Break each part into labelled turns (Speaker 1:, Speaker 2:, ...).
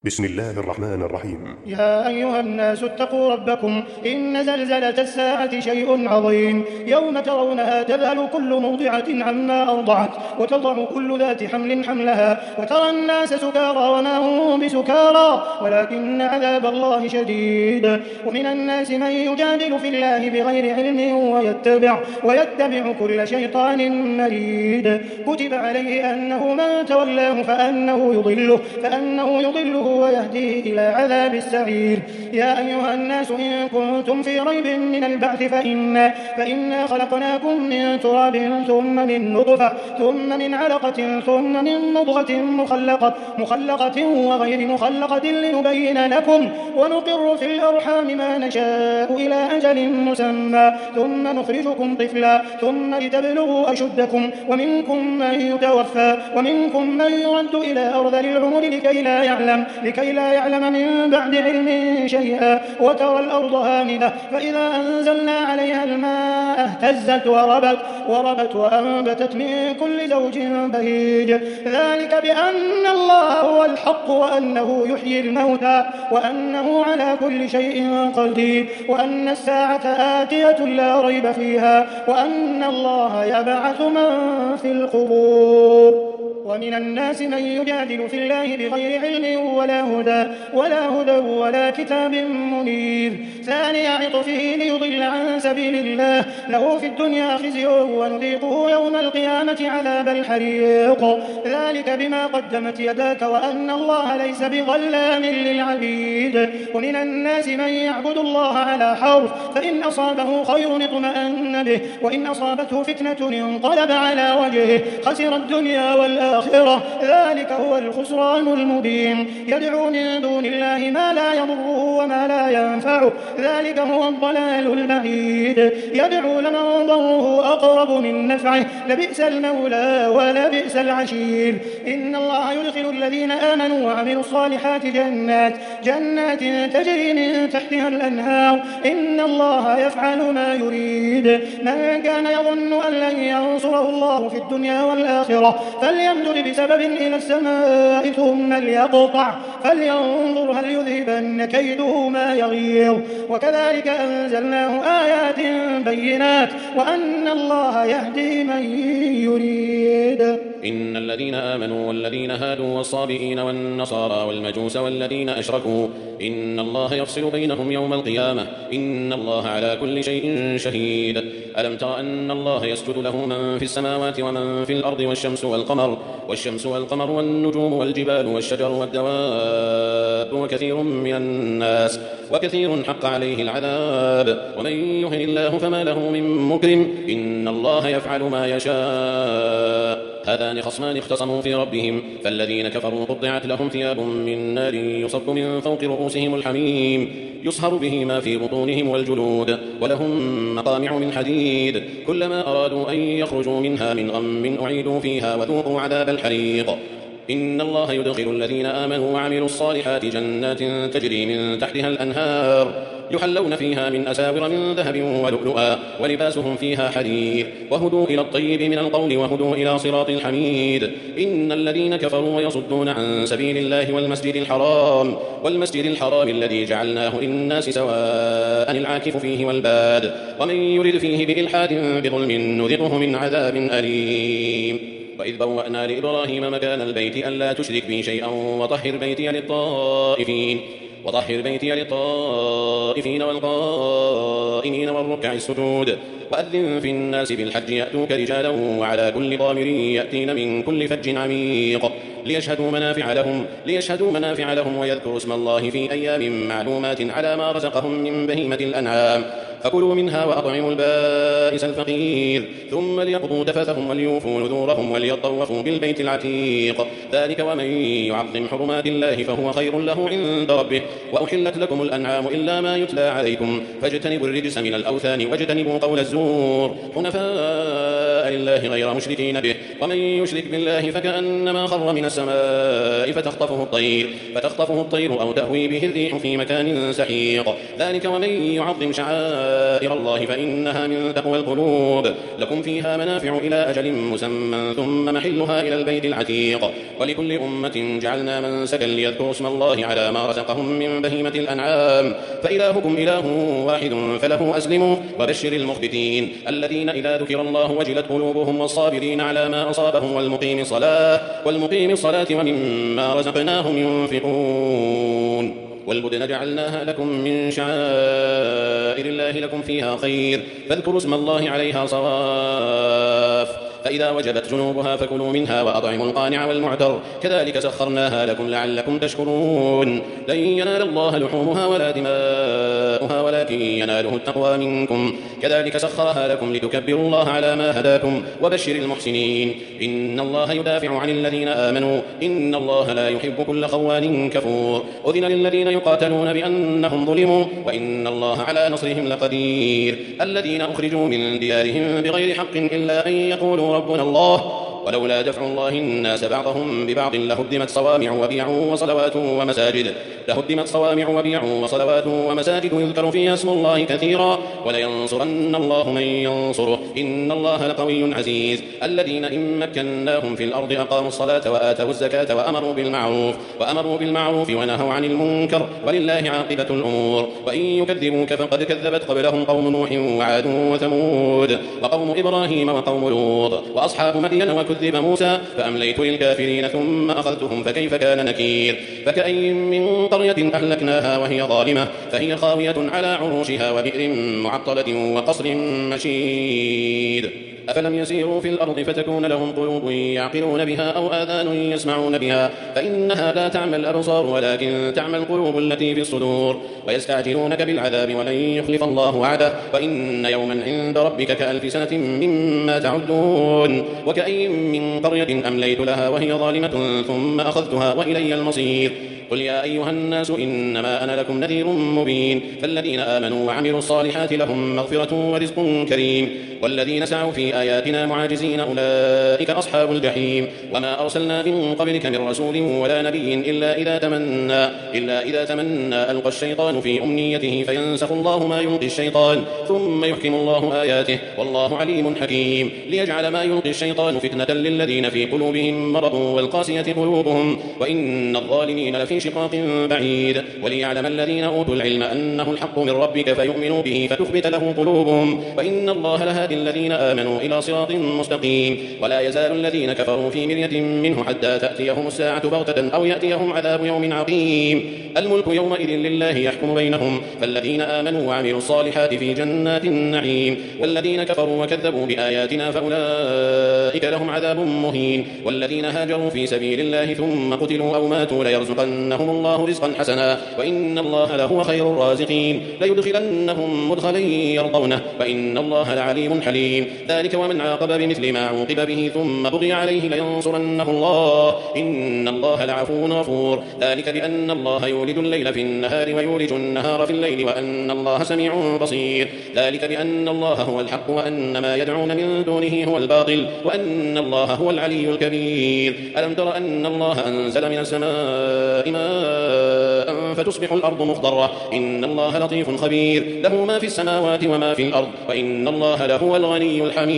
Speaker 1: بسم الله الرحمن الرحيم.
Speaker 2: يا أيها الناس اتقوا ربكم إن زلزلة الساعة شيء عظيم يوم ترونها تذهل كل مرضعة عما أرضعت وتضع كل ذات حمل حملها وترى الناس سكارى وما هم بسكارى ولكن عذاب الله شديد. ومن الناس من يجادل في الله بغير علم ويتبع كل شيطان مريد. كتب عليه أنه من تولاه فأنه يضله ويهديه إلى عذاب السعير. يا أيها الناس إن كنتم في ريب من البعث فإنا خلقناكم من تراب ثم من نطفة ثم من علقة ثم من مضغة مخلقة وغير مخلقة لنبين لكم ونقر في الأرحام ما نشاء إلى أجل مسمى ثم نخرجكم طفلا ثم لتبلغوا أشدكم ومنكم من يتوفى ومنكم من يرد إلى أرذل العمر لكي لا يعلم من بعد علم شيئا. وترى الأرض هامدة فإذا أنزلنا عليها الماء اهتزت وربت وأنبتت من كل زوج بهيج. ذلك بأن الله هو الحق وأنه يحيي الموتى وأنه على كل شيء قدير وأن الساعة آتية لا ريب فيها وأن الله يبعث من في القبور. ومن الناس من يجادل في الله بغير علم ولا هدى ولا كتاب منير. ثاني عطفه ليضل عن سبيل الله له في الدنيا خزي ونذيقه يوم القيامة عذاب الحريق. ذلك بما قدمت يداك وأن الله ليس بظلام للعبيد. ومن الناس من يعبد الله على حرف فإن أصابه خير اطمأن به وإن أصابته فتنة انقلب على وجهه خسر الدنيا والآخرة. ذلك هو الخسران المبين. يدعو من دون الله ما لا يضره وما لا ينفعه ذلك هو الضلال البعيد. يدعو لمن ضره أقرب من نفعه لبئس المولى ولبئس العشير. إن الله يدخل الذين آمنوا وعملوا الصالحات جنات تجري من تحتها الأنهار إن الله يفعل ما يريد. من كان يظن أن لن ينصره الله في الدنيا والآخرة فليمدد بسبب إلى السماء ثم ليقطع فلينظر هل يذهبن كيده ما يغيظ. وكذلك أنزلناه آيات بينات وأن الله يهدي من يريد.
Speaker 3: إن الذين آمنوا والذين هادوا والصابئين والنصارى والمجوس والذين أشركوا إن الله يفصل بينهم يوم القيامة إن الله على كل شيء شهيد. ألم تر أن الله يسجد له من في السماوات ومن في الأرض والشمس والقمر والنجوم والجبال والشجر والدواب وكثير حق عليه العذاب ومن يهن الله فما له من مكرم إن الله يفعل ما يشاء. هذان خصمان اختصموا في ربهم فالذين كفروا قطعت لهم ثياب من نار يصب من فوق رؤوسهم الحميم يصهر به ما في بطونهم والجلود ولهم مقامع من حديد كلما أرادوا أن يخرجوا منها من غم أعيدوا فيها وذوقوا عذاب الحريق. إن الله يدخل الذين آمنوا وعملوا الصالحات جنات تجري من تحتها الأنهار يحلون فيها من أساور من ذهب ولؤلؤا ولباسهم فيها حرير وهدوا إلى الطيب من القول وهدوا إلى صراط الحميد. إن الذين كفروا ويصدون عن سبيل الله والمسجد الحرام الذي جعلناه للناس سواء العاكف فيه والباد ومن يرد فيه بإلحاد بظلم نذقه من عذاب أليم. وإذ بوأنا لإبراهيم مكان البيت ألا تشرك بي شيئا وطهر بيتي للطائفين والقائمين والركع السجود. وأذن في الناس بالحج يأتوك رجالا وعلى كل ضامر يأتين من كل فج عميق ليشهدوا منافع لهم ويذكروا اسم الله في أيام معلومات على ما رزقهم من بهيمة الأنعام فكلوا منها وأطعموا البائس الفقير ثم ليقضوا تفثهم وليوفوا نذورهم وليطوفوا بالبيت العتيق. ذلك ومن يعظم حرمات الله فهو خير له عند ربه. وأحلت لكم الأنعام إلا ما يتلى عليكم فاجتنبوا الرجس من الأوثان واجتنبوا قول الزور حنفاء لله غير مشركين به ومن يشرك بالله فكأنما خر من السماء فتخطفه الطير أو تهوي به الريح في مكان سحيق. ذلك ومن يعظم شعائر شعائر الله فإنها من تقوى القلوب. لكم فيها منافع إلى أجل مسمى ثم محلها إلى البيت العتيق. ولكل أمة جعلنا منسكا ليذكروا اسم الله على ما رزقهم من بهيمة الأنعام فإلهكم إله واحد فله أسلموا. وبشر المخبتين الذين إذا ذكر الله وجلت قلوبهم والصابرين على ما أصابهم والمقيم الصلاة ومما رزقناهم ينفقون. والبدن جعلناها لكم من شعائر الله لكم فيها خير فاذكروا اسم الله عليها صواف فإذا وجبت جنوبها فكلوا منها وأطعموا القانع والمعتر كذلك سخرناها لكم لعلكم تشكرون. لن ينال الله لحومها ولا دماؤها ولكن يناله التقوى منكم كذلك سخرها لكم لتكبروا الله على ما هداكم. وبشر المحسنين إن الله يدافع عن الذين آمنوا إن الله لا يحب كل خوان كفور. أذن للذين يقاتلون بأنهم ظلموا وإن الله على نصرهم لقدير. الذين أخرجوا من ديارهم بغير حق إلا أن يقولوا ربنا الله ولولا دفع الله الناس بعضهم ببعض لهدمت صوامع وبيع وصلوات ومساجد يذكر فيها اسم الله كثيرا ولينصرن الله من ينصره إن الله لقوي عزيز. الذين إن مكناهم في الأرض أقاموا الصلاة وآتوا الزكاة وأمروا بالمعروف ونهوا عن المنكر ولله عاقبة الأمور. وإن يكذبوك فقد كذبت قبلهم قوم نوح وعاد وثمود وقوم إبراهيم وقوم لوط وأصحاب مدين وكذب موسى فأمليت للكافرين ثم أخذتهم فكيف كان نكير. فكأين من قرية أهلكناها وهي ظالمة فهي خاوية على عروشها وبئر معطلة وقصر مشيد. أفلم يسيروا في الأرض فتكون لهم قلوب يعقلون بها أو آذان يسمعون بها فإنها لا تعمى الأبصار ولكن تعمى القلوب التي في الصدور. ويستعجلونك بالعذاب ولن يخلف الله وعده وإن يوما عند ربك كألف سنة مما تعدون. وكأين من قرية أمليت لها وهي ظالمة ثم أخذتها وإلي المصير. قل يا أيها الناس إنما أنا لكم نذير مبين. فالذين آمنوا وعملوا الصالحات لهم مغفرة ورزق كريم والذين سعوا في آياتنا معاجزين أولئك أصحاب الجحيم. وما أرسلنا من قبلك من رسول ولا نبي إلا إذا تمنى ألقى الشيطان في أمنيته فينسخ الله ما يلقي الشيطان ثم يحكم الله آياته والله عليم حكيم. ليجعل ما يلقي الشيطان فتنة للذين في قلوبهم مرض والقاسية قلوبهم وإن الظالمين لفي شقاق بعيد. وليعلم الذين أوتوا العلم أنه الحق من ربك فيؤمنوا به فتخبت له قلوبهم وإن الله لهادي الذين آمنوا إلى صراط مستقيم. ولا يزال الذين كفروا في مرية منه حتى تأتيهم الساعة بغتة أو يأتيهم عذاب يوم عقيم. الملك يومئذ لله يحكم بينهم فالذين آمنوا وعملوا الصالحات في جنات النعيم والذين كفروا وكذبوا بآياتنا فأولئك لهم عذاب مهين. والذين هاجروا في سبيل الله ثم قتلوا أو ماتوا ليرزقنهم الله رزقا حسنا وإن الله لهو خير الرازقين. ليدخلنهم مدخلا يرضونه وإن الله لعليم حليم. ذلك ومن عاقب بمثل ما عوقب به ثم بغي عليه لينصرنه الله إن الله لعفو غفور. ذلك بأن الله يولج الليل في النهار ويولج النهار في الليل وأن الله سميع بصير. ذلك بأن الله هو الحق وأن ما يدعون من دونه هو الباطل وأن الله هو العلي الكبير. ألم تر أن الله أنزل من السماء ماء فتصبح الأرض مخضرة إن الله لطيف خبير. له ما في السماوات وما في الأرض وإن الله لهو الغني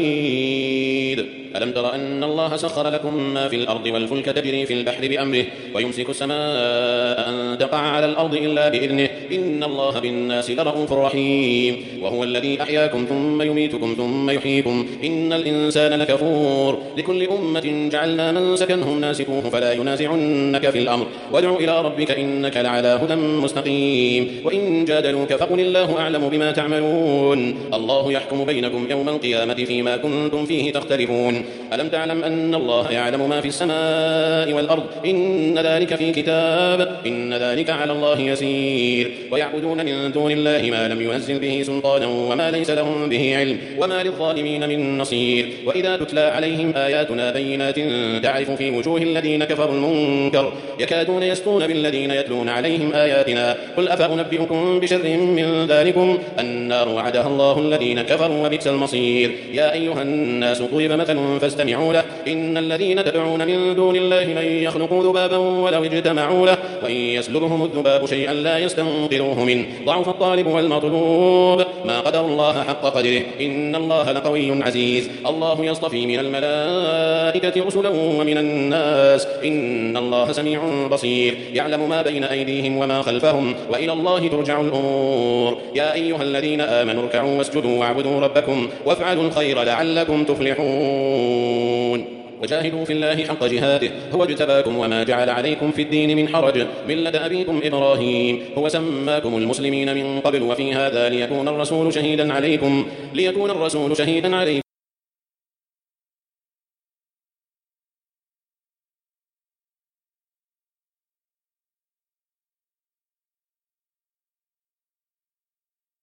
Speaker 3: الحميد. ألم تر أن الله سخر لكم ما في الأرض والفلك تجري في البحر بأمره ويمسك السماء أن تقع على الأرض إلا بإذنه إن الله بالناس لرءوف رحيم. وهو الذي أحياكم ثم يميتكم ثم يحييكم إن الإنسان لكفور. لكل أمة جعلنا منسكا هم ناسكوه فلا ينازعنك في الأمر وادع إلى ربك إنك لعلى هدى مستقيم. وإن جادلوك فقل الله أعلم بما تعملون الله يحكم بينكم يوم القيامة فيما كنتم فيه تختلفون. ألم تعلم أن الله يعلم ما في السماء والأرض إن ذلك في كتاب إن ذلك على الله يسير. ويعبدون من دون الله ما لم ينزل به سلطانا وما ليس لهم به علم وما للظالمين من نصير. وإذا تتلى عليهم آياتنا بينات تعرف في وجوه الذين كفروا المنكر يكادون يسطون بالذين يتلون عليهم آياتنا قل أفأنبئكم بشر من ذلكم النار وعدها الله الذين كفروا وبئس المصير. يا أيها الناس ضرب مثل فاستمعوا له إن الذين تدعون من دون الله لن يخلقوا ذبابا ولو اجتمعوا له وإن يسلبهم الذباب شيئا لا يستنقذوه منه ضعف الطالب والمطلوب ما قدر الله حق قدره إن الله لقوي عزيز الله يصطفي من الملائكة رسلا ومن الناس إن الله سميع بصير يعلم ما بين أيديهم وما خلفهم وإلى الله ترجع الأمور يا أيها الذين آمنوا اركعوا واسجدوا واعبدوا ربكم وافعلوا الخير لعلكم تفلحون وجاهدوا في الله حق جهاده هو اجتباكم وما جعل عليكم في الدين من حرج ملة أبيكم إبراهيم هو سماكم المسلمين من قبل وفي هذا ليكون الرسول شهيدا عليكم